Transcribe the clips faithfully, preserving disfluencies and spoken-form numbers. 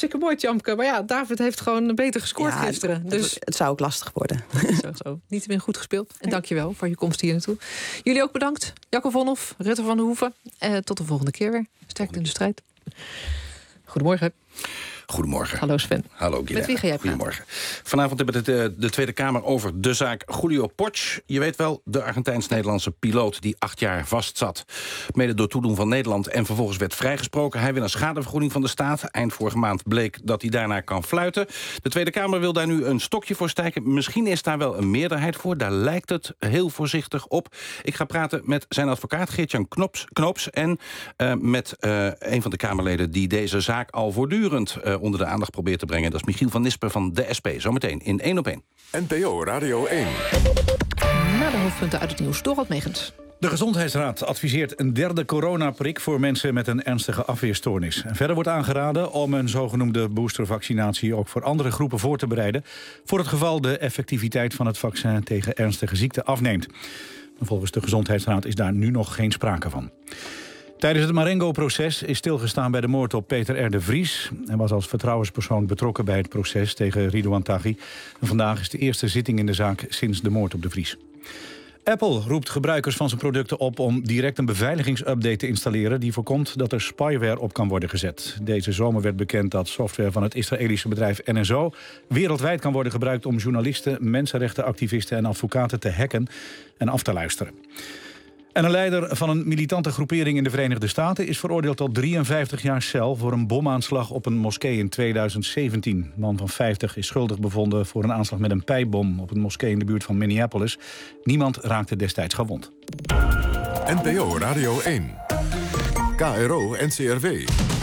hartstikke mooi, Tjamke. Maar ja, David heeft gewoon beter gescoord ja, gisteren. Het, Dus het, het zou ook lastig worden. zo, zo. Niet meer goed gespeeld. En dankjewel voor je komst hier naartoe. Jullie ook bedankt. Jacco Vonhoff, Rutte van der Hoeven. Eh, tot de volgende keer weer. Sterkte in de strijd. Goedemorgen. Goedemorgen. Hallo Sven. Hallo Guido. Met wie ga jij praten? Goedemorgen. Vanavond hebben we de, de Tweede Kamer over de zaak Julio Potsch. Je weet wel, de Argentijns-Nederlandse piloot die acht jaar vastzat. Mede door toedoen van Nederland en vervolgens werd vrijgesproken. Hij wil een schadevergoeding van de staat. Eind vorige maand bleek dat hij daarna kan fluiten. De Tweede Kamer wil daar nu een stokje voor stijken. Misschien is daar wel een meerderheid voor. Daar lijkt het heel voorzichtig op. Ik ga praten met zijn advocaat Geert-Jan Knoops, Knoops... en uh, met uh, een van de Kamerleden die deze zaak al voortdurend uh, onder de aandacht probeert te brengen. Dat is Michiel van Nispen van de S P. Zometeen in één op één. N P O Radio één. Na de hoofdpunten uit het nieuws, Dorald Megens. De Gezondheidsraad adviseert een derde coronaprik voor mensen met een ernstige afweerstoornis. En verder wordt aangeraden om een zogenoemde boostervaccinatie ook voor andere groepen voor te bereiden, voor het geval de effectiviteit van het vaccin tegen ernstige ziekten afneemt. Maar volgens de Gezondheidsraad is daar nu nog geen sprake van. Tijdens het Marengo-proces is stilgestaan bij de moord op Peter R. de Vries. Hij was als vertrouwenspersoon betrokken bij het proces tegen Ridouan Taghi. En vandaag is de eerste zitting in de zaak sinds de moord op de Vries. Apple roept gebruikers van zijn producten op om direct een beveiligingsupdate te installeren die voorkomt dat er spyware op kan worden gezet. Deze zomer werd bekend dat software van het Israëlische bedrijf N S O wereldwijd kan worden gebruikt om journalisten, mensenrechtenactivisten en advocaten te hacken en af te luisteren. En een leider van een militante groepering in de Verenigde Staten is veroordeeld tot drieënvijftig jaar cel voor een bomaanslag op een moskee in tweeduizend zeventien. De man van vijftig is schuldig bevonden voor een aanslag met een pijpbom op een moskee in de buurt van Minneapolis. Niemand raakte destijds gewond. N P O Radio één. K R O N C R W.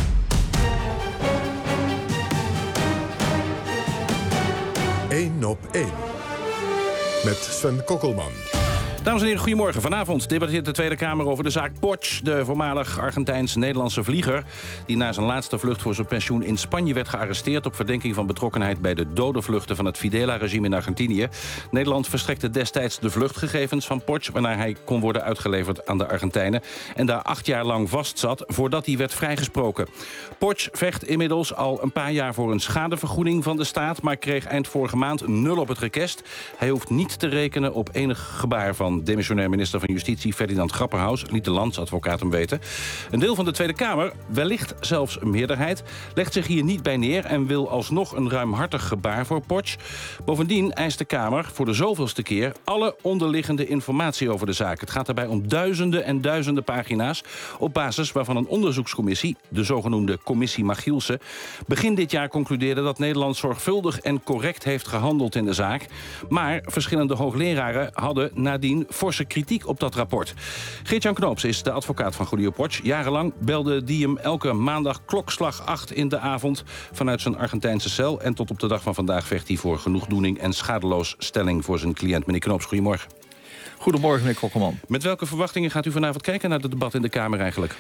één op één. Met Sven Kokkelman. Dames en heren, goedemorgen. Vanavond debatteert de Tweede Kamer over de zaak Potsch, de voormalig Argentijns-Nederlandse vlieger die na zijn laatste vlucht voor zijn pensioen in Spanje werd gearresteerd op verdenking van betrokkenheid bij de dodenvluchten van het Fidela-regime in Argentinië. Nederland verstrekte destijds de vluchtgegevens van Potsch, waarna hij kon worden uitgeleverd aan de Argentijnen en daar acht jaar lang vastzat voordat hij werd vrijgesproken. Potsch vecht inmiddels al een paar jaar voor een schadevergoeding van de staat, maar kreeg eind vorige maand nul op het rekest. Hij hoeft niet te rekenen op enig gebaar van demissionair minister van Justitie Ferdinand Grapperhaus, liet de landsadvocaat hem weten. Een deel van de Tweede Kamer, wellicht zelfs een meerderheid, legt zich hier niet bij neer en wil alsnog een ruimhartig gebaar voor Potsch. Bovendien eist de Kamer voor de zoveelste keer alle onderliggende informatie over de zaak. Het gaat daarbij om duizenden en duizenden pagina's, op basis waarvan een onderzoekscommissie, de zogenoemde Commissie Machielsen, begin dit jaar concludeerde dat Nederland zorgvuldig en correct heeft gehandeld in de zaak. Maar verschillende hoogleraren hadden nadien forse kritiek op dat rapport. Geert-Jan Knoops is de advocaat van Julio Potsch. Jarenlang belde die hem elke maandag klokslag acht in de avond vanuit zijn Argentijnse cel. En tot op de dag van vandaag vecht hij voor genoegdoening en schadeloosstelling voor zijn cliënt. Meneer Knoops, goedemorgen. Goedemorgen, meneer Kokkelman. Met welke verwachtingen gaat u vanavond kijken naar het debat in de Kamer eigenlijk?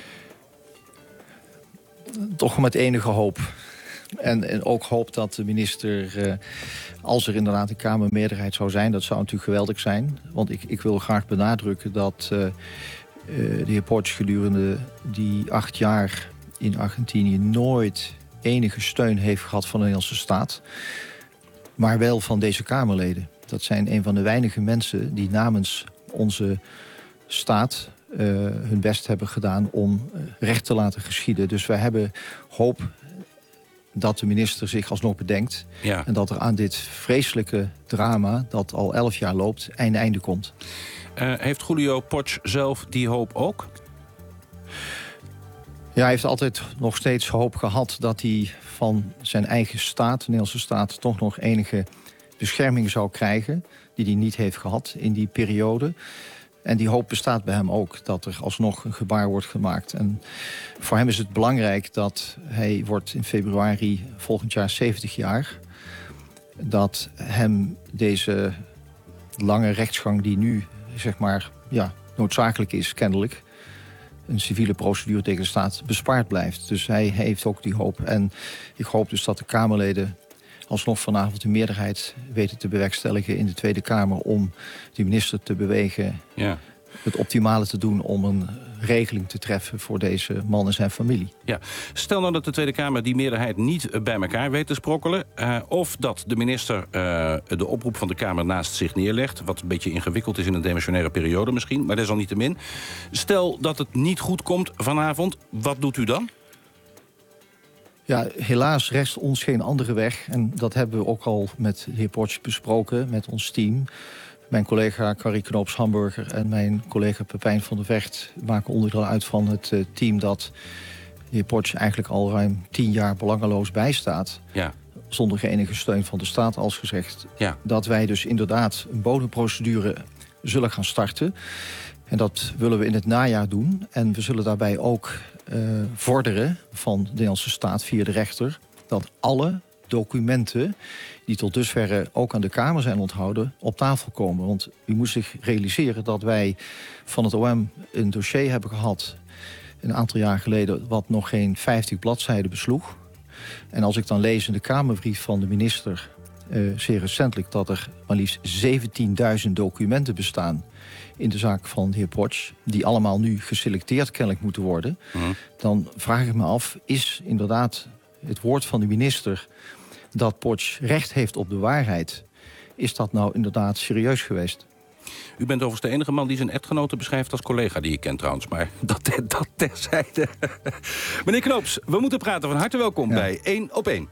Toch met enige hoop. En, en ook hoop dat de minister, uh, als er inderdaad een Kamermeerderheid zou zijn, dat zou natuurlijk geweldig zijn. Want ik, ik wil graag benadrukken dat uh, uh, de heer Potsch gedurende die acht jaar in Argentinië nooit enige steun heeft gehad van de Nederlandse staat. Maar wel van deze Kamerleden. Dat zijn een van de weinige mensen die namens onze staat uh, hun best hebben gedaan om uh, recht te laten geschieden. Dus wij hebben hoop dat de minister zich alsnog bedenkt. Ja. En dat er aan dit vreselijke drama, dat al elf jaar loopt, een einde komt. Uh, heeft Julio Potsch zelf die hoop ook? Ja, hij heeft altijd nog steeds hoop gehad dat hij van zijn eigen staat, de Nederlandse staat, toch nog enige bescherming zou krijgen, die hij niet heeft gehad in die periode. En die hoop bestaat bij hem ook, dat er alsnog een gebaar wordt gemaakt. En voor hem is het belangrijk dat hij wordt in februari volgend jaar zeventig jaar. Dat hem deze lange rechtsgang die nu, zeg maar, ja, noodzakelijk is, kennelijk, een civiele procedure tegen de staat, bespaard blijft. Dus hij heeft ook die hoop. En ik hoop dus dat de Kamerleden alsnog vanavond een meerderheid weten te bewerkstelligen in de Tweede Kamer om die minister te bewegen, ja, het optimale te doen om een regeling te treffen voor deze man en zijn familie. Ja. Stel nou dat de Tweede Kamer die meerderheid niet bij elkaar weet te sprokkelen, Uh, of dat de minister uh, de oproep van de Kamer naast zich neerlegt, wat een beetje ingewikkeld is in een demissionaire periode misschien, maar desalniettemin. Stel dat het niet goed komt vanavond, wat doet u dan? Ja, helaas rest ons geen andere weg. En dat hebben we ook al met de heer Potsch besproken, met ons team. Mijn collega Carrie Knoops-Hamburger en mijn collega Pepijn van der Vecht maken onderdeel uit van het uh, team dat de heer Potsch eigenlijk al ruim tien jaar belangeloos bijstaat. Ja. Zonder enige steun van de staat, als gezegd. Ja. Dat wij dus inderdaad een bodemprocedure zullen gaan starten. En dat willen we in het najaar doen. En we zullen daarbij ook uh, vorderen van de Nederlandse staat via de rechter dat alle documenten die tot dusverre ook aan de Kamer zijn onthouden, op tafel komen. Want u moet zich realiseren dat wij van het O M een dossier hebben gehad een aantal jaar geleden wat nog geen vijftig bladzijden besloeg. En als ik dan lees in de Kamerbrief van de minister, uh, zeer recentelijk, dat er maar liefst zeventienduizend documenten bestaan in de zaak van de heer Potsch, die allemaal nu geselecteerd kennelijk moeten worden, mm. dan vraag ik me af, is inderdaad het woord van de minister dat Potsch recht heeft op de waarheid, is dat nou inderdaad serieus geweest? U bent overigens de enige man die zijn echtgenote beschrijft als collega die ik ken trouwens. Maar dat, dat terzijde. Meneer Knoops, we moeten praten. Van harte welkom ja. bij één op één.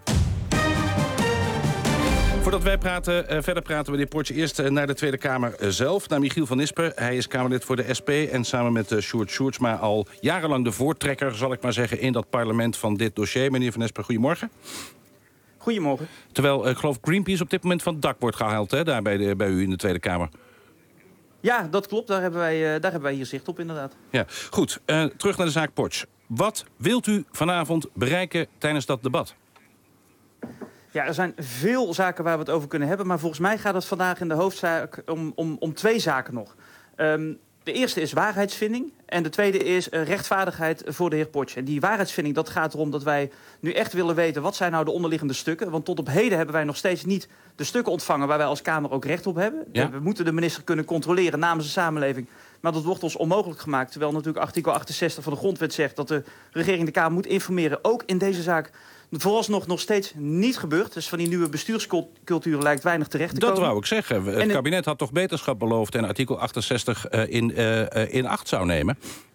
Voordat wij praten, uh, verder praten we de heer Potsch eerst uh, naar de Tweede Kamer uh, zelf. Naar Michiel van Nispen. Hij is Kamerlid voor de S P en samen met uh, Sjoerd Sjoerdsma al jarenlang de voortrekker, zal ik maar zeggen, in dat parlement van dit dossier. Meneer van Nispen, goedemorgen. Goedemorgen. Terwijl, uh, ik geloof, Greenpeace op dit moment van het dak wordt gehaald, hè, daar bij, de, bij u in de Tweede Kamer. Ja, dat klopt. Daar hebben wij, uh, daar hebben wij hier zicht op, inderdaad. Ja, goed. Uh, terug naar de zaak Potsch. Wat wilt u vanavond bereiken tijdens dat debat? Ja, er zijn veel zaken waar we het over kunnen hebben, maar volgens mij gaat het vandaag in de hoofdzaak om, om, om twee zaken nog. Um, de eerste is waarheidsvinding en de tweede is uh, rechtvaardigheid voor de heer Potsch. En die waarheidsvinding, dat gaat erom dat wij nu echt willen weten wat zijn nou de onderliggende stukken. Want tot op heden hebben wij nog steeds niet de stukken ontvangen waar wij als Kamer ook recht op hebben. Ja. We moeten de minister kunnen controleren namens de samenleving. Maar dat wordt ons onmogelijk gemaakt. Terwijl natuurlijk artikel achtenzestig van de grondwet zegt dat de regering de Kamer moet informeren. Ook in deze zaak vooralsnog nog steeds niet gebeurd. Dus van die nieuwe bestuurscultuur lijkt weinig terecht te dat komen. Dat wou ik zeggen. Het, het kabinet had toch beterschap beloofd en artikel achtenzestig uh, in, uh, in acht zou nemen.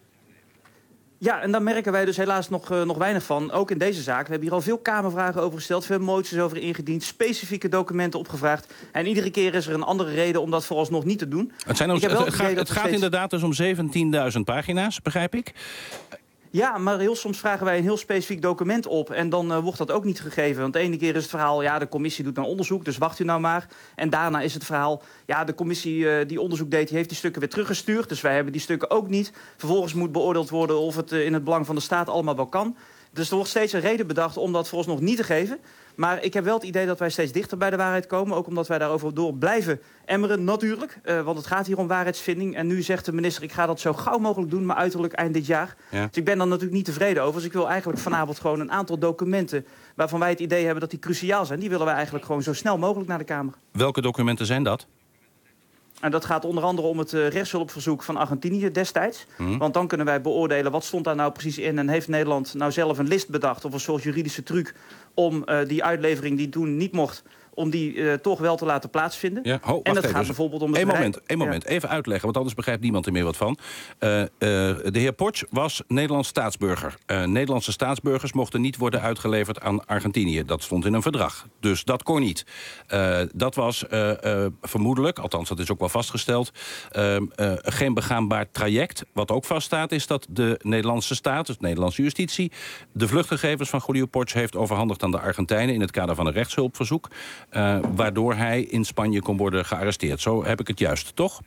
Ja, en daar merken wij dus helaas nog, uh, nog weinig van. Ook in deze zaak. We hebben hier al veel Kamervragen over gesteld. Veel moties over ingediend. Specifieke documenten opgevraagd. En iedere keer is er een andere reden om dat vooralsnog niet te doen. Het, zijn ons, het, het gaat, het gaat steeds... inderdaad dus om zeventienduizend pagina's, begrijp ik? Ja, maar heel soms vragen wij een heel specifiek document op. En dan uh, wordt dat ook niet gegeven. Want de ene keer is het verhaal, ja, de commissie doet nou onderzoek, dus wacht u nou maar. En daarna is het verhaal, ja, de commissie uh, die onderzoek deed, die heeft die stukken weer teruggestuurd. Dus wij hebben die stukken ook niet. Vervolgens moet beoordeeld worden of het uh, in het belang van de staat allemaal wel kan. Dus er wordt steeds een reden bedacht om dat vooralsnog niet te geven. Maar ik heb wel het idee dat wij steeds dichter bij de waarheid komen. Ook omdat wij daarover door blijven emmeren, natuurlijk. Uh, want het gaat hier om waarheidsvinding. En nu zegt de minister, ik ga dat zo gauw mogelijk doen, maar uiterlijk eind dit jaar. Ja. Dus ik ben dan natuurlijk niet tevreden over. Dus ik wil eigenlijk vanavond gewoon een aantal documenten waarvan wij het idee hebben dat die cruciaal zijn. Die willen wij eigenlijk gewoon zo snel mogelijk naar de Kamer. Welke documenten zijn dat? En dat gaat onder andere om het uh, rechtshulpverzoek van Argentinië destijds. Hmm. Want dan kunnen wij beoordelen wat stond daar nou precies in. En heeft Nederland nou zelf een list bedacht of een soort juridische truc om uh, die uitlevering die toen niet mocht, om die uh, toch wel te laten plaatsvinden. Ja, ho, en het gaat dus bijvoorbeeld om het Eén moment, één moment. Ja. Even uitleggen, want anders begrijpt niemand er meer wat van. Uh, uh, de heer Potsch was Nederlands staatsburger. Uh, Nederlandse staatsburgers mochten niet worden uitgeleverd aan Argentinië. Dat stond in een verdrag. Dus dat kon niet. Uh, dat was uh, uh, vermoedelijk, althans dat is ook wel vastgesteld, uh, uh, geen begaanbaar traject. Wat ook vaststaat is dat de Nederlandse staat, dus de Nederlandse justitie, de vluchtgegevens van Julio Potsch heeft overhandigd aan de Argentijnen in het kader van een rechtshulpverzoek. Uh, waardoor hij in Spanje kon worden gearresteerd. Zo heb ik het juist, toch?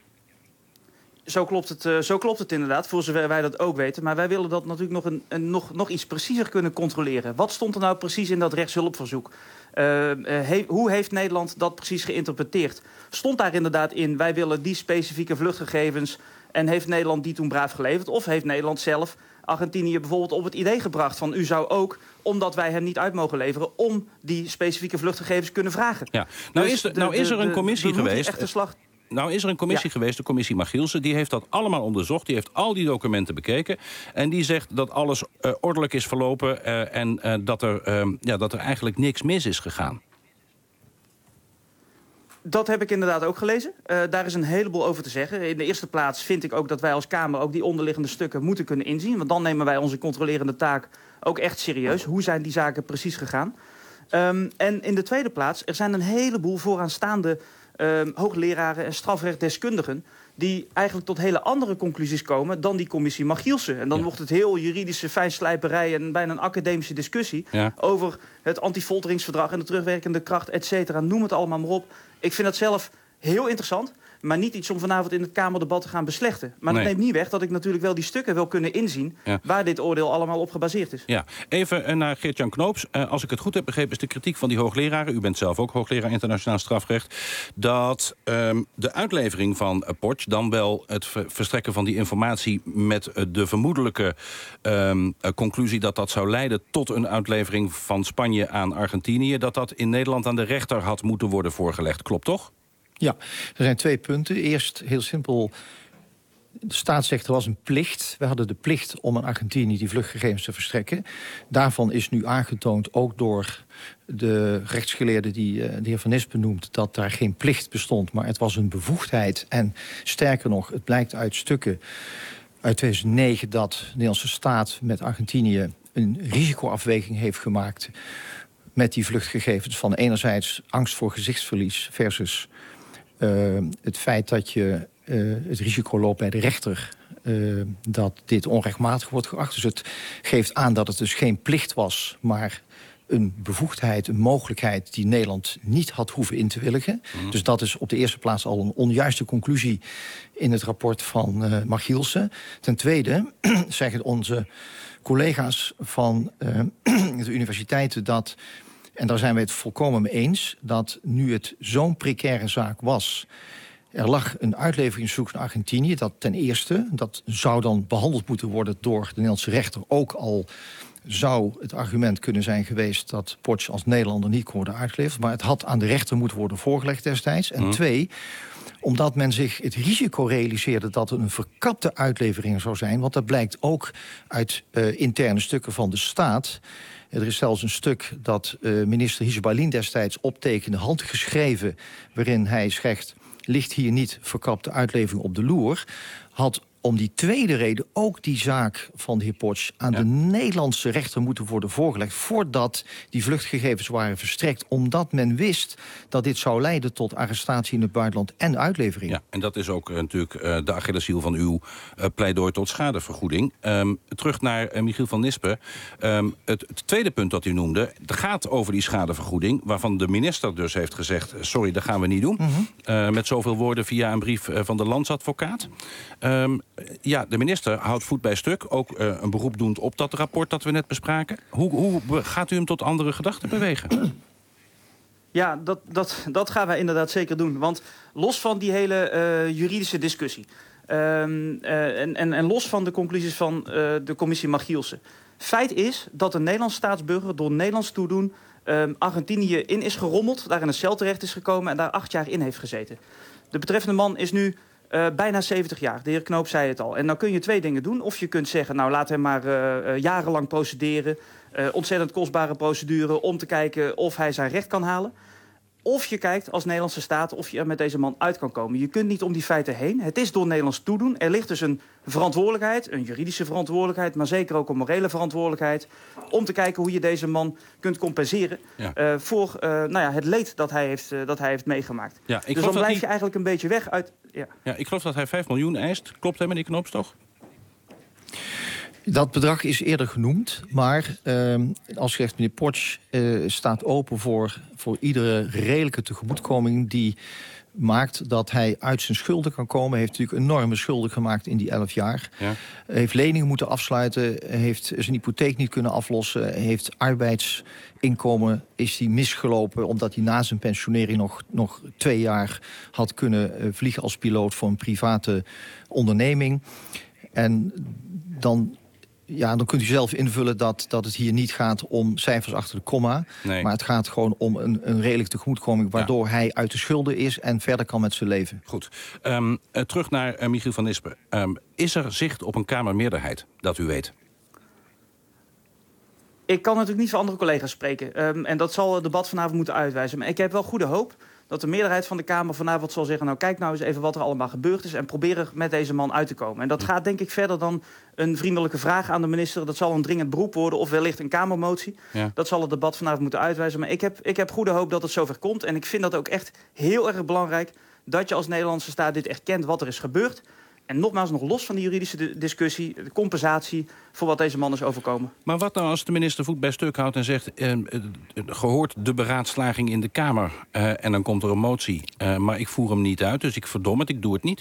Zo klopt het, uh, zo klopt het inderdaad, voor zover wij dat ook weten. Maar wij willen dat natuurlijk nog, een, een, nog, nog iets preciezer kunnen controleren. Wat stond er nou precies in dat rechtshulpverzoek? Uh, uh, he, hoe heeft Nederland dat precies geïnterpreteerd? Stond daar inderdaad in, wij willen die specifieke vluchtgegevens en heeft Nederland die toen braaf geleverd? Of heeft Nederland zelf Argentinië bijvoorbeeld op het idee gebracht van u zou ook, omdat wij hem niet uit mogen leveren, om die specifieke vluchtgegevens kunnen vragen? Ja. Nou, dus is, er, nou de, is er een commissie de, de, geweest. Echte slag... Nou is er een commissie Ja. geweest, de commissie Magielsen. Die heeft dat allemaal onderzocht. Die heeft al die documenten bekeken. En die zegt dat alles uh, ordelijk is verlopen. Uh, en uh, dat, er, uh, ja, dat er eigenlijk niks mis is gegaan. Dat heb ik inderdaad ook gelezen. Uh, daar is een heleboel over te zeggen. In de eerste plaats vind ik ook dat wij als Kamer ook die onderliggende stukken moeten kunnen inzien. Want dan nemen wij onze controlerende taak ook echt serieus. Hoe zijn die zaken precies gegaan? Um, en in de tweede plaats, er zijn een heleboel vooraanstaande um, hoogleraren en strafrechtdeskundigen die eigenlijk tot hele andere conclusies komen dan die commissie Magielsen. En dan Ja. wordt het heel juridische fijnslijperij en bijna een academische discussie Ja. over het antifolteringsverdrag en de terugwerkende kracht, et cetera. Noem het allemaal maar op. Ik vind dat zelf heel interessant, maar niet iets om vanavond in het Kamerdebat te gaan beslechten. Maar Nee. dat neemt niet weg dat ik natuurlijk wel die stukken wil kunnen inzien Ja. waar dit oordeel allemaal op gebaseerd is. Ja, even uh, naar Geert-Jan Knoops. Uh, als ik het goed heb begrepen is de kritiek van die hoogleraren... u bent zelf ook hoogleraar internationaal strafrecht... dat um, de uitlevering van uh, Potsch, dan wel het ver verstrekken van die informatie... met uh, de vermoedelijke um, uh, conclusie dat dat zou leiden... tot een uitlevering van Spanje aan Argentinië... dat dat in Nederland aan de rechter had moeten worden voorgelegd. Klopt toch? Ja, er zijn twee punten. Eerst, heel simpel, de staat zegt er was een plicht. We hadden de plicht om aan Argentinië die vluchtgegevens te verstrekken. Daarvan is nu aangetoond, ook door de rechtsgeleerde die uh, de heer Van Nispen noemt... dat daar geen plicht bestond, maar het was een bevoegdheid. En sterker nog, het blijkt uit stukken uit tweeduizend negen... dat de Nederlandse staat met Argentinië een risicoafweging heeft gemaakt... met die vluchtgegevens van enerzijds angst voor gezichtsverlies versus... Uh, het feit dat je uh, het risico loopt bij de rechter... Uh, dat dit onrechtmatig wordt geacht. Dus het geeft aan dat het dus geen plicht was... maar een bevoegdheid, een mogelijkheid... die Nederland niet had hoeven in te willigen. Mm. Dus dat is op de eerste plaats al een onjuiste conclusie... in het rapport van uh, Magielsen. Ten tweede zeggen onze collega's van uh, de universiteiten... dat en daar zijn we het volkomen mee eens... dat nu het zo'n precaire zaak was... er lag een uitleveringsverzoek naar Argentinië... dat ten eerste, dat zou dan behandeld moeten worden... door de Nederlandse rechter. Ook al zou het argument kunnen zijn geweest... dat Potsch als Nederlander niet kon worden uitgeleverd... maar het had aan de rechter moeten worden voorgelegd destijds. En mm. twee, omdat men zich het risico realiseerde... dat er een verkapte uitlevering zou zijn... want dat blijkt ook uit uh, interne stukken van de staat... Er is zelfs een stuk dat uh, minister Hizbalin destijds optekende, handgeschreven... waarin hij zegt, ligt hier niet verkapte uitlevering op de loer... had om die tweede reden ook die zaak van de heer Potsch... aan ja. de Nederlandse rechter moeten worden voorgelegd... voordat die vluchtgegevens waren verstrekt. Omdat men wist dat dit zou leiden tot arrestatie in het buitenland en uitlevering. Ja, en dat is ook uh, natuurlijk uh, de Achilleshiel van uw uh, pleidooi tot schadevergoeding. Um, terug naar uh, Michiel van Nispen. Um, het, het tweede punt dat u noemde, het gaat over die schadevergoeding... waarvan de minister dus heeft gezegd, sorry, dat gaan we niet doen. Mm-hmm. uh, met zoveel woorden via een brief uh, van de landsadvocaat. Um, Ja, de minister houdt voet bij stuk. Ook uh, een beroep doend op dat rapport dat we net bespraken. Hoe, hoe gaat u hem tot andere gedachten bewegen? Ja, dat, dat, dat gaan wij inderdaad zeker doen. Want los van die hele uh, juridische discussie... Um, uh, en, en, en los van de conclusies van uh, de commissie Magielsen... feit is dat een Nederlands staatsburger door Nederlands toedoen... Um, Argentinië in is gerommeld, daar in een cel terecht is gekomen... en daar acht jaar in heeft gezeten. De betreffende man is nu... Uh, bijna zeventig jaar, de heer Knoop zei het al. En dan kun je twee dingen doen. Of je kunt zeggen, nou laat hem maar uh, uh, jarenlang procederen. Uh, ontzettend kostbare procedure om te kijken of hij zijn recht kan halen. Of je kijkt als Nederlandse staat of je er met deze man uit kan komen. Je kunt niet om die feiten heen. Het is door Nederlands toedoen. Er ligt dus een verantwoordelijkheid, een juridische verantwoordelijkheid... maar zeker ook een morele verantwoordelijkheid... om te kijken hoe je deze man kunt compenseren... Ja. Uh, voor uh, nou ja, het leed dat hij heeft, uh, dat hij heeft meegemaakt. Ja, ik dus dan blijf die... je eigenlijk een beetje weg uit... Ja. Ja, ik geloof dat hij vijf miljoen eist. Klopt hè, meneer Knoops, toch? Dat bedrag is eerder genoemd, maar uh, als je zegt, meneer Potsch uh, staat open voor, voor iedere redelijke tegemoetkoming die maakt dat hij uit zijn schulden kan komen. Hij heeft natuurlijk enorme schulden gemaakt in die elf jaar. Ja. Heeft leningen moeten afsluiten, heeft zijn hypotheek niet kunnen aflossen, heeft arbeidsinkomen, is hij misgelopen omdat hij na zijn pensionering nog, nog twee jaar had kunnen uh, vliegen als piloot voor een private onderneming. En dan ja, dan kunt u zelf invullen dat, dat het hier niet gaat om cijfers achter de komma. Nee. Maar het gaat gewoon om een, een redelijk tegemoetkoming... waardoor ja. hij uit de schulden is en verder kan met zijn leven. Goed. Um, uh, terug naar uh, Michiel van Nispen. Um, is er zicht op een Kamermeerderheid, dat u weet? Ik kan natuurlijk niet voor andere collega's spreken. Um, en dat zal het debat vanavond moeten uitwijzen. Maar ik heb wel goede hoop dat de meerderheid van de Kamer vanavond zal zeggen... nou, kijk nou eens even wat er allemaal gebeurd is... en probeer er met deze man uit te komen. En dat gaat denk ik verder dan een vriendelijke vraag aan de minister. Dat zal een dringend beroep worden of wellicht een Kamermotie. Ja. Dat zal het debat vanavond moeten uitwijzen. Maar ik heb, ik heb goede hoop dat het zover komt. En ik vind dat ook echt heel erg belangrijk... dat je als Nederlandse staat dit erkent wat er is gebeurd... En nogmaals, nog los van die juridische discussie... de compensatie voor wat deze man is overkomen. Maar wat nou als de minister voet bij stuk houdt en zegt... Eh, gehoord de beraadslaging in de Kamer... Uh, en dan komt er een motie, uh, maar ik voer hem niet uit... dus ik verdom het, ik doe het niet?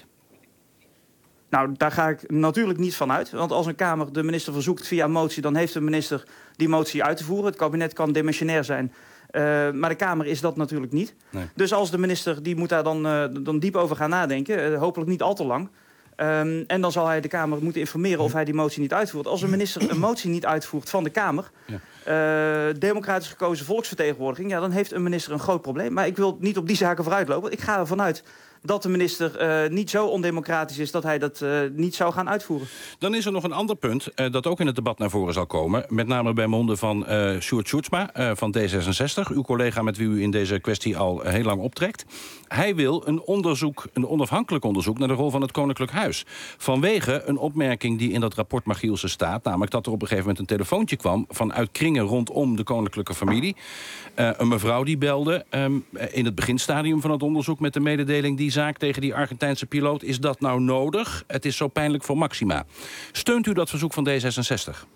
Nou, daar ga ik natuurlijk niet van uit. Want als een Kamer de minister verzoekt via motie... dan heeft de minister die motie uit te voeren. Het kabinet kan demissionair zijn... Uh, maar de Kamer is dat natuurlijk niet. Nee. Dus als de minister, die moet daar dan, uh, dan diep over gaan nadenken... Uh, hopelijk niet al te lang... Um, en dan zal hij de Kamer moeten informeren of hij die motie niet uitvoert. Als een minister een motie niet uitvoert van de Kamer... Ja. Uh, democratisch gekozen volksvertegenwoordiging... Ja, dan heeft een minister een groot probleem. Maar ik wil niet op die zaken vooruitlopen. Ik ga ervan uit dat de minister uh, niet zo ondemocratisch is... dat hij dat uh, niet zou gaan uitvoeren. Dan is er nog een ander punt uh, dat ook in het debat naar voren zal komen. Met name bij monden van uh, Sjoerd Sjoerdsma uh, van D zesenzestig. Uw collega met wie u in deze kwestie al uh, heel lang optrekt. Hij wil een onderzoek, een onafhankelijk onderzoek... naar de rol van het Koninklijk Huis. Vanwege een opmerking die in dat rapport Magielsen staat... namelijk dat er op een gegeven moment een telefoontje kwam... vanuit kringen rondom de koninklijke familie. Uh, een mevrouw die belde um, in het beginstadium van het onderzoek... met de mededeling, die zaak tegen die Argentijnse piloot... is dat nou nodig? Het is zo pijnlijk voor Maxima. Steunt u dat verzoek van D zesenzestig?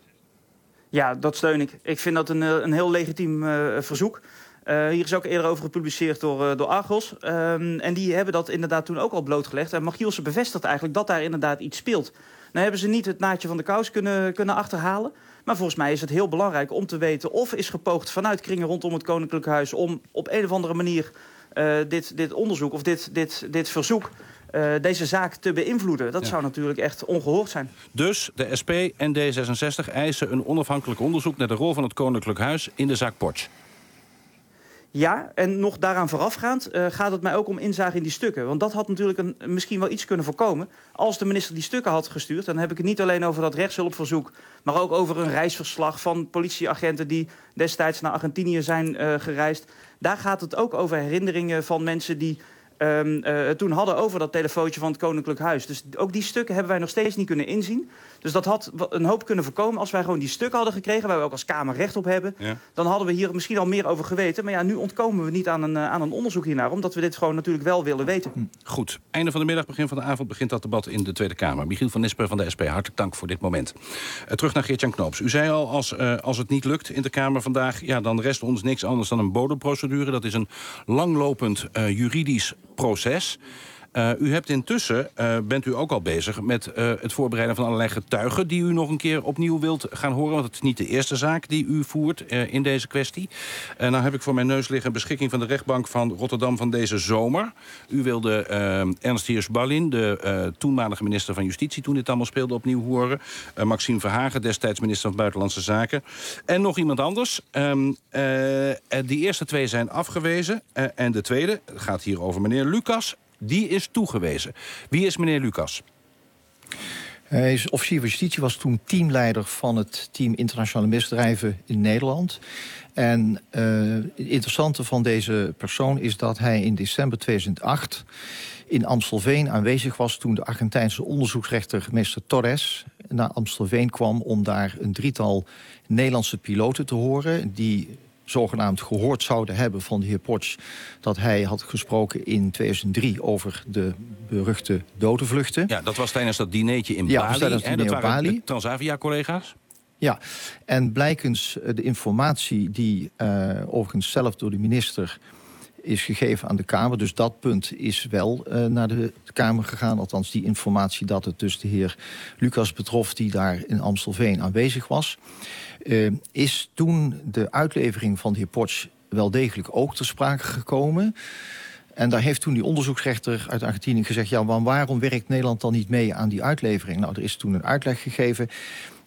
Ja, dat steun ik. Ik vind dat een, een heel legitiem uh, verzoek. Uh, hier is ook eerder over gepubliceerd door, uh, door Argos. Um, en die hebben dat inderdaad toen ook al blootgelegd. En Magielsen bevestigt eigenlijk dat daar inderdaad iets speelt. Nou hebben ze niet het naadje van de kous kunnen, kunnen achterhalen. Maar volgens mij is het heel belangrijk om te weten... of is gepoogd vanuit kringen rondom het Koninklijk Huis... om op een of andere manier uh, dit, dit onderzoek of dit, dit, dit verzoek... Uh, deze zaak te beïnvloeden. Dat ja. zou natuurlijk echt ongehoord zijn. Dus de S P en D zesenzestig eisen een onafhankelijk onderzoek... naar de rol van het Koninklijk Huis in de zaak Porsche. Ja, en nog daaraan voorafgaand uh, gaat het mij ook om inzage in die stukken. Want dat had natuurlijk een, misschien wel iets kunnen voorkomen. Als de minister die stukken had gestuurd... dan heb ik het niet alleen over dat rechtshulpverzoek... maar ook over een reisverslag van politieagenten... die destijds naar Argentinië zijn uh, gereisd. Daar gaat het ook over herinneringen van mensen... die Um, uh, toen hadden over dat telefoontje van het Koninklijk Huis. Dus ook die stukken hebben wij nog steeds niet kunnen inzien. Dus dat had een hoop kunnen voorkomen als wij gewoon die stukken hadden gekregen... waar we ook als Kamer recht op hebben. Ja. Dan hadden we hier misschien al meer over geweten. Maar ja, nu ontkomen we niet aan een, uh, aan een onderzoek hiernaar... omdat we dit gewoon natuurlijk wel willen weten. Goed. Einde van de middag, begin van de avond... begint dat debat in de Tweede Kamer. Michiel van Nispen van de S P, hartelijk dank voor dit moment. Uh, terug naar Geert-Jan Knoops. U zei al, als, uh, als het niet lukt in de Kamer vandaag... ja, dan rest ons niks anders dan een bodemprocedure. Dat is een langlopend uh, juridisch proces. Uh, u hebt intussen, uh, bent u ook al bezig met uh, het voorbereiden van allerlei getuigen... die u nog een keer opnieuw wilt gaan horen. Want het is niet de eerste zaak die u voert uh, in deze kwestie. Uh, nou heb ik voor mijn neus liggen een beschikking van de rechtbank van Rotterdam van deze zomer. U wilde uh, Ernst Heers-Ballin, de uh, toenmalige minister van Justitie... toen dit allemaal speelde, opnieuw horen. Uh, Maxime Verhagen, destijds minister van Buitenlandse Zaken. En nog iemand anders. Um, uh, die eerste twee zijn afgewezen. Uh, en de tweede gaat hier over meneer Lucas... Die is toegewezen. Wie is meneer Lucas? Hij is officier van justitie, was toen teamleider van het team internationale misdrijven in Nederland. En uh, het interessante van deze persoon is dat hij in december tweeduizend acht... in Amstelveen aanwezig was toen de Argentijnse onderzoeksrechter meester Torres naar Amstelveen kwam om daar een drietal Nederlandse piloten te horen die zogenaamd gehoord zouden hebben van de heer Porsche... dat hij had gesproken in tweeduizend drie over de beruchte dodenvluchten. Ja, dat was tijdens dat dinertje in ja, Bali. Ja, dat, dat waren Bali. de Transavia-collega's. Ja, en blijkens de informatie die uh, overigens zelf door de minister is gegeven aan de Kamer. Dus dat punt is wel uh, naar de Kamer gegaan. Althans, die informatie dat het dus de heer Lucas betrof... die daar in Amstelveen aanwezig was. Uh, is toen de uitlevering van de heer Porsche wel degelijk ook ter sprake gekomen. En daar heeft toen die onderzoeksrechter uit Argentinië gezegd... ja, waarom werkt Nederland dan niet mee aan die uitlevering? Nou, er is toen een uitleg gegeven...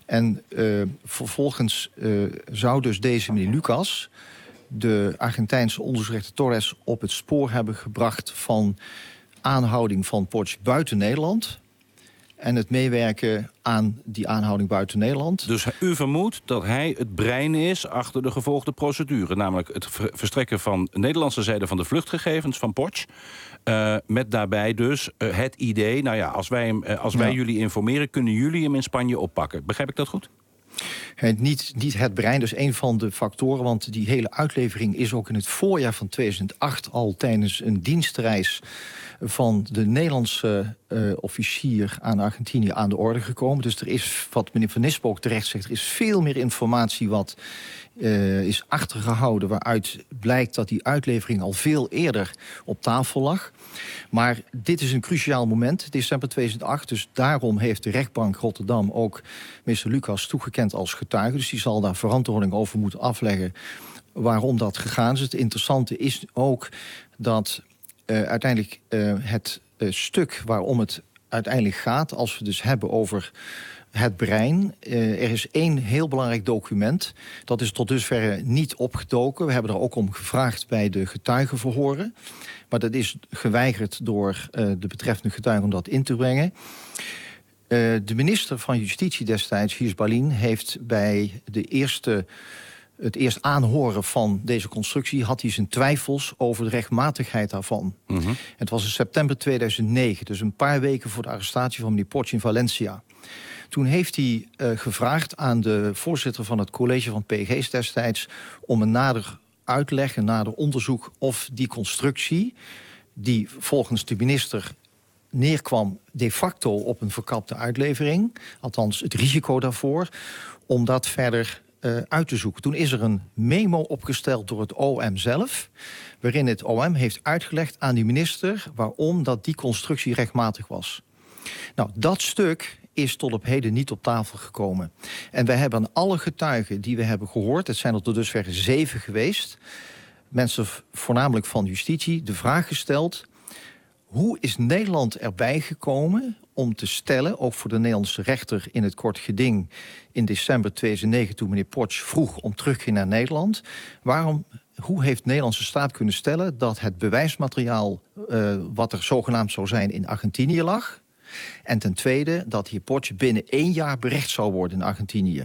En uh, vervolgens uh, zou dus deze meneer Lucas de Argentijnse onderzoeksrechter Torres op het spoor hebben gebracht van aanhouding van Potsch buiten Nederland en het meewerken aan die aanhouding buiten Nederland. Dus u vermoedt dat hij het brein is achter de gevolgde procedure, namelijk het verstrekken van Nederlandse zijde van de vluchtgegevens van Potsch. Uh, met daarbij dus uh, het idee, nou ja, als wij, hem, uh, als wij ja. jullie informeren, kunnen jullie hem in Spanje oppakken. Begrijp ik dat goed? Het, niet, niet het brein, dus een van de factoren, want die hele uitlevering is ook in het voorjaar van tweeduizend acht al tijdens een dienstreis van de Nederlandse uh, officier aan Argentinië aan de orde gekomen. Dus er is, wat meneer Van Nispen ook terecht zegt, er is veel meer informatie wat uh, is achtergehouden, waaruit blijkt dat die uitlevering al veel eerder op tafel lag. Maar dit is een cruciaal moment, december tweeduizend acht. Dus daarom heeft de rechtbank Rotterdam ook meester Lucas toegekend als getuige. Dus die zal daar verantwoording over moeten afleggen waarom dat gegaan is. Het interessante is ook dat Uh, uiteindelijk uh, het uh, stuk waarom het uiteindelijk gaat, als we dus hebben over het brein. Uh, er is één heel belangrijk document. Dat is tot dusver niet opgedoken. We hebben er ook om gevraagd bij de getuigenverhoren. Maar dat is geweigerd door uh, de betreffende getuige om dat in te brengen. Uh, de minister van Justitie destijds, Giers Ballin, heeft bij de eerste het eerst aanhoren van deze constructie had hij zijn twijfels over de rechtmatigheid daarvan. Mm-hmm. Het was in september tweeduizend negen, dus een paar weken voor de arrestatie van meneer Potsch in Valencia. Toen heeft hij uh, gevraagd aan de voorzitter van het college van P G's destijds om een nader uitleg, een nader onderzoek of die constructie, die volgens de minister neerkwam de facto op een verkapte uitlevering, althans het risico daarvoor, om dat verder Uh, uit te zoeken. Toen is er een memo opgesteld door het O M zelf, waarin het O M heeft uitgelegd aan die minister waarom dat die constructie rechtmatig was. Nou, dat stuk is tot op heden niet op tafel gekomen. En wij hebben aan alle getuigen die we hebben gehoord, het zijn er tot dusver zeven geweest, mensen voornamelijk van justitie, de vraag gesteld: hoe is Nederland erbij gekomen om te stellen, ook voor de Nederlandse rechter in het kort geding in december tweeduizend negen, toen meneer Potsch vroeg om terugging naar Nederland, waarom, hoe heeft de Nederlandse staat kunnen stellen dat het bewijsmateriaal uh, wat er zogenaamd zou zijn in Argentinië lag, en ten tweede dat heer Potsch binnen één jaar berecht zou worden in Argentinië.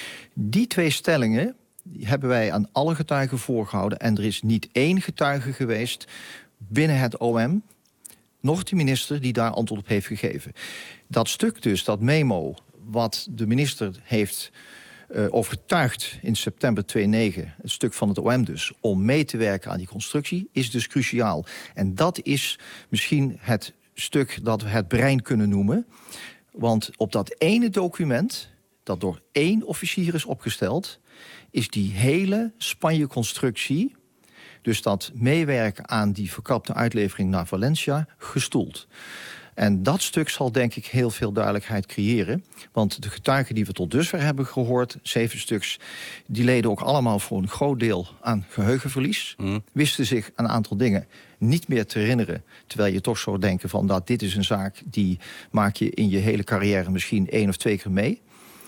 Die twee stellingen die hebben wij aan alle getuigen voorgehouden en er is niet één getuige geweest binnen het O M, nog de minister die daar antwoord op heeft gegeven. Dat stuk dus, dat memo, wat de minister heeft uh, overtuigd in september tweeduizend negen, het stuk van het O M dus, om mee te werken aan die constructie, is dus cruciaal. En dat is misschien het stuk dat we het brein kunnen noemen. Want op dat ene document, dat door één officier is opgesteld, is die hele Spanje-constructie, dus dat meewerken aan die verkapte uitlevering naar Valencia, gestoeld. En dat stuk zal denk ik heel veel duidelijkheid creëren. Want de getuigen die we tot dusver hebben gehoord, zeven stuks, die leden ook allemaal voor een groot deel aan geheugenverlies. Mm. Wisten zich een aantal dingen niet meer te herinneren. Terwijl je toch zou denken van dat dit is een zaak die maak je in je hele carrière misschien één of twee keer mee.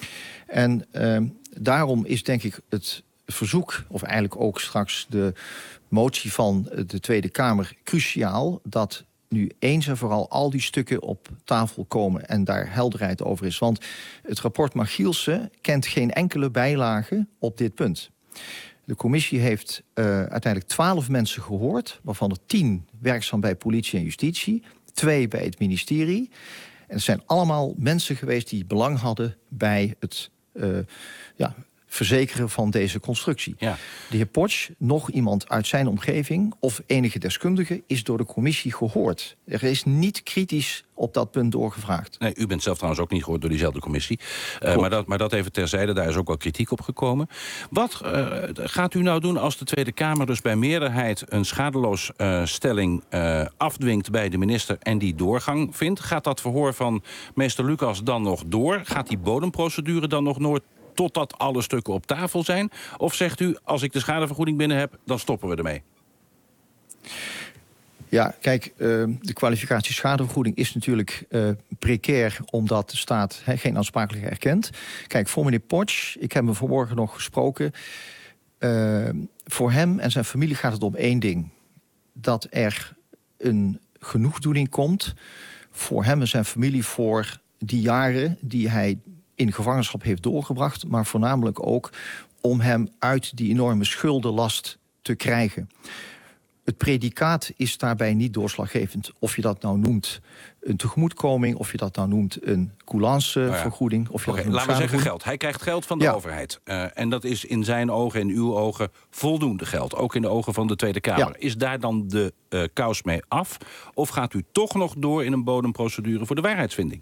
En uh, daarom is denk ik het verzoek, of eigenlijk ook straks de motie van de Tweede Kamer, cruciaal dat nu eens en vooral al die stukken op tafel komen en daar helderheid over is. Want het rapport Margielsen kent geen enkele bijlage op dit punt. De commissie heeft uh, uiteindelijk twaalf mensen gehoord, waarvan er tien werkzaam bij politie en justitie, twee bij het ministerie. En het zijn allemaal mensen geweest die belang hadden bij het uh, ja, verzekeren van deze constructie. Ja. De heer Potsch, nog iemand uit zijn omgeving of enige deskundige is door de commissie gehoord. Er is niet kritisch op dat punt doorgevraagd. Nee, u bent zelf trouwens ook niet gehoord door diezelfde commissie. Uh, maar, dat, maar dat even terzijde, daar is ook wel kritiek op gekomen. Wat uh, gaat u nou doen als de Tweede Kamer dus bij meerderheid een schadeloosstelling uh, uh, afdwingt bij de minister en die doorgang vindt? Gaat dat verhoor van meester Lucas dan nog door? Gaat die bodemprocedure dan nog nooit totdat alle stukken op tafel zijn? Of zegt u, als ik de schadevergoeding binnen heb, dan stoppen we ermee? Ja, kijk, uh, de kwalificatie schadevergoeding is natuurlijk uh, precair, omdat de staat he, geen aansprakelijkheid erkent. Kijk, voor meneer Potsch, ik heb hem vanmorgen nog gesproken. Uh, voor hem en zijn familie gaat het om één ding. Dat er een genoegdoening komt voor hem en zijn familie voor die jaren die hij in gevangenschap heeft doorgebracht, maar voornamelijk ook om hem uit die enorme schuldenlast te krijgen. Het predicaat is daarbij niet doorslaggevend. Of je dat nou noemt een tegemoetkoming, of je dat nou noemt een coulancevergoeding. Oh ja. Oké, laten we zeggen geld. Hij krijgt geld van de ja. overheid. Uh, en dat is in zijn ogen en uw ogen voldoende geld. Ook in de ogen van de Tweede Kamer. Ja. Is daar dan de uh, kous mee af? Of gaat u toch nog door in een bodemprocedure voor de waarheidsvinding?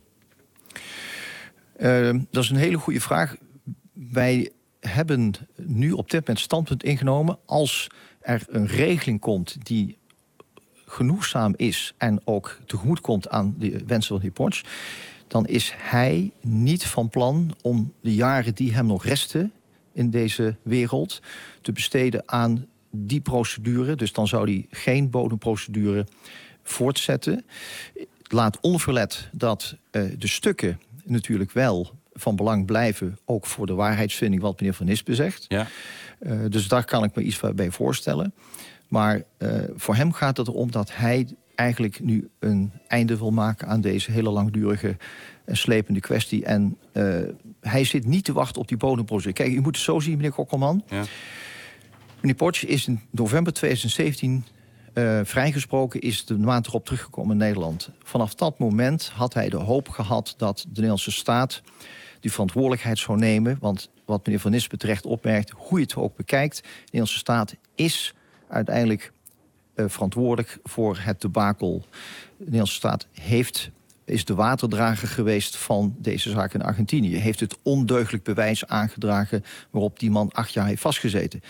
Uh, dat is een hele goede vraag. Wij hebben nu op dit moment standpunt ingenomen, als er een regeling komt die genoegzaam is en ook tegemoet komt aan de wensen van de heer Potsch, dan is hij niet van plan om de jaren die hem nog resten in deze wereld te besteden aan die procedure. Dus dan zou hij geen bodemprocedure voortzetten. Laat onverlet dat uh, de stukken natuurlijk wel van belang blijven, ook voor de waarheidsvinding, wat meneer Van Nispen zegt. Ja. Uh, dus daar kan ik me iets bij voorstellen. Maar uh, voor hem gaat het erom dat hij eigenlijk nu een einde wil maken aan deze hele langdurige en slepende kwestie. En uh, hij zit niet te wachten op die bodemprocedure. Kijk, u moet het zo zien, meneer Kokkelman. Ja. Meneer Potsch is in november tweeduizend zeventien uh, vrijgesproken, is de maand erop teruggekomen in Nederland. Vanaf dat moment had hij de hoop gehad dat de Nederlandse staat die verantwoordelijkheid zou nemen. Want wat meneer Van Nispen terecht opmerkt, hoe je het ook bekijkt, de Nederlandse staat is uiteindelijk uh, verantwoordelijk voor het debakel. De Nederlandse staat heeft, is de waterdrager geweest van deze zaak in Argentinië. Heeft het ondeugdelijk bewijs aangedragen waarop die man acht jaar heeft vastgezeten.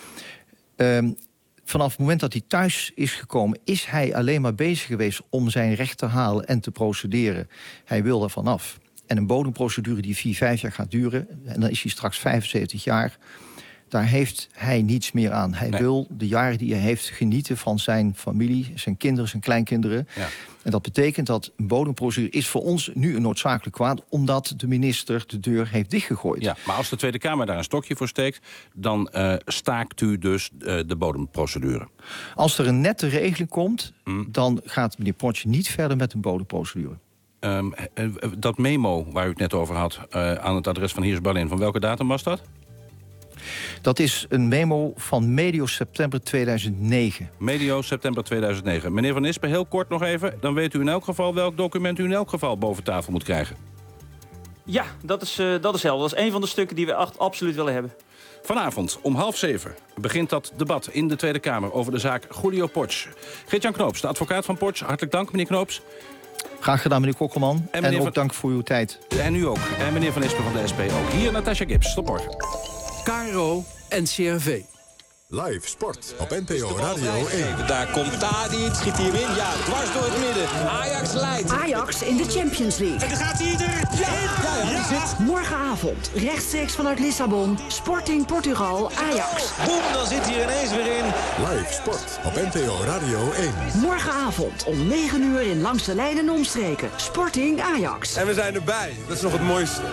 Um, vanaf het moment dat hij thuis is gekomen, is hij alleen maar bezig geweest om zijn recht te halen en te procederen. Hij wil er vanaf. En een bodemprocedure die vier, vijf jaar gaat duren, en dan is hij straks vijfenzeventig jaar, daar heeft hij niets meer aan. Hij nee. wil de jaren die hij heeft genieten van zijn familie, zijn kinderen, zijn kleinkinderen. Ja. En dat betekent dat een bodemprocedure is voor ons nu een noodzakelijk kwaad, omdat de minister de deur heeft dichtgegooid. Ja, maar als de Tweede Kamer daar een stokje voor steekt, dan uh, staakt u dus uh, de bodemprocedure. Als er een nette regeling komt, mm. dan gaat meneer Potsch niet verder met een bodemprocedure. Um, dat memo waar u het net over had, uh, aan het adres van Heers Berlin, van welke datum was dat? Dat is een memo van medio september tweeduizend negen. Medio september tweeduizend negen. Meneer Van Nispen, heel kort nog even. Dan weet u in elk geval welk document u in elk geval boven tafel moet krijgen. Ja, dat is, uh, dat is helder. Dat is een van de stukken die we echt absoluut willen hebben. Vanavond om half zeven begint dat debat in de Tweede Kamer over de zaak Julio Potsch. Geert-Jan Knoops, de advocaat van Potsch. Hartelijk dank, meneer Knoops. Graag gedaan, meneer Kokkelman. En, en ook van... dank voor uw tijd. En u ook. En meneer Van Nispen van de S P ook. Hier Natasja Gibbs. Tot morgen. K R O N C R V. Live sport op N P O Radio één. Daar komt Tadic, schiet hij hem in. Ja, dwars door het midden. Ajax leidt. Ajax in de Champions League. En dan gaat hij er. Ja, ja, ja, die zit. Morgenavond, rechtstreeks vanuit Lissabon. Sporting Portugal, Ajax. Boem, dan zit hij er ineens weer in. Live sport op N P O Radio één. Morgenavond om negen uur in Langs de Lijn en Omstreken. Sporting Ajax. En we zijn erbij. Dat is nog het mooiste.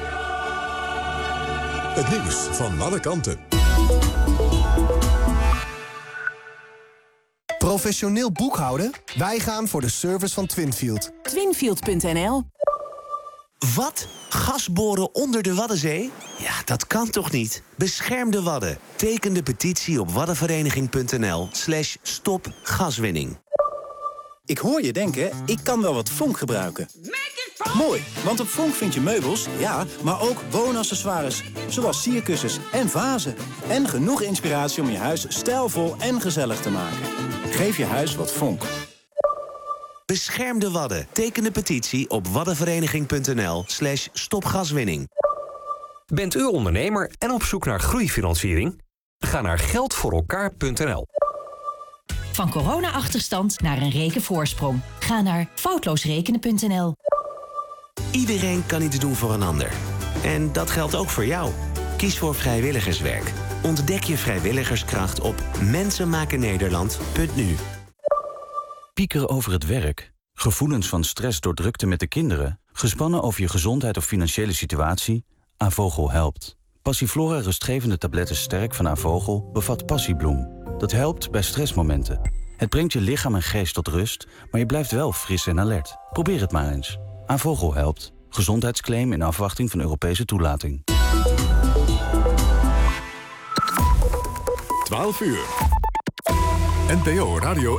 Het nieuws van alle kanten. Professioneel boekhouden? Wij gaan voor de service van Twinfield. Twinfield punt n l. Wat? Gasboren onder de Waddenzee? Ja, dat kan toch niet? Bescherm de Wadden. Teken de petitie op waddenvereniging punt n l slash stop gaswinning. Ik hoor je denken, ik kan wel wat Vonk gebruiken. Mooi, want op Vonk vind je meubels, ja, maar ook woonaccessoires. Zoals sierkussens en vazen. En genoeg inspiratie om je huis stijlvol en gezellig te maken. Geef je huis wat Vonk. Bescherm de Wadden. Teken de petitie op waddenvereniging punt n l slash stopgaswinning. Bent u ondernemer en op zoek naar groeifinanciering? Ga naar geld voor elkaar punt n l. Van corona-achterstand naar een rekenvoorsprong. Ga naar foutloosrekenen punt n l. Iedereen kan iets doen voor een ander. En dat geldt ook voor jou. Kies voor vrijwilligerswerk. Ontdek je vrijwilligerskracht op mensenmakennederland punt n u. Piekeren over het werk? Gevoelens van stress door drukte met de kinderen? Gespannen over je gezondheid of financiële situatie? Avogel helpt. Passiflora rustgevende tabletten Sterk van Avogel bevat passiebloem. Dat helpt bij stressmomenten. Het brengt je lichaam en geest tot rust, maar je blijft wel fris en alert. Probeer het maar eens. Avogel helpt. Gezondheidsclaim in afwachting van Europese toelating. twaalf uur. N P O Radio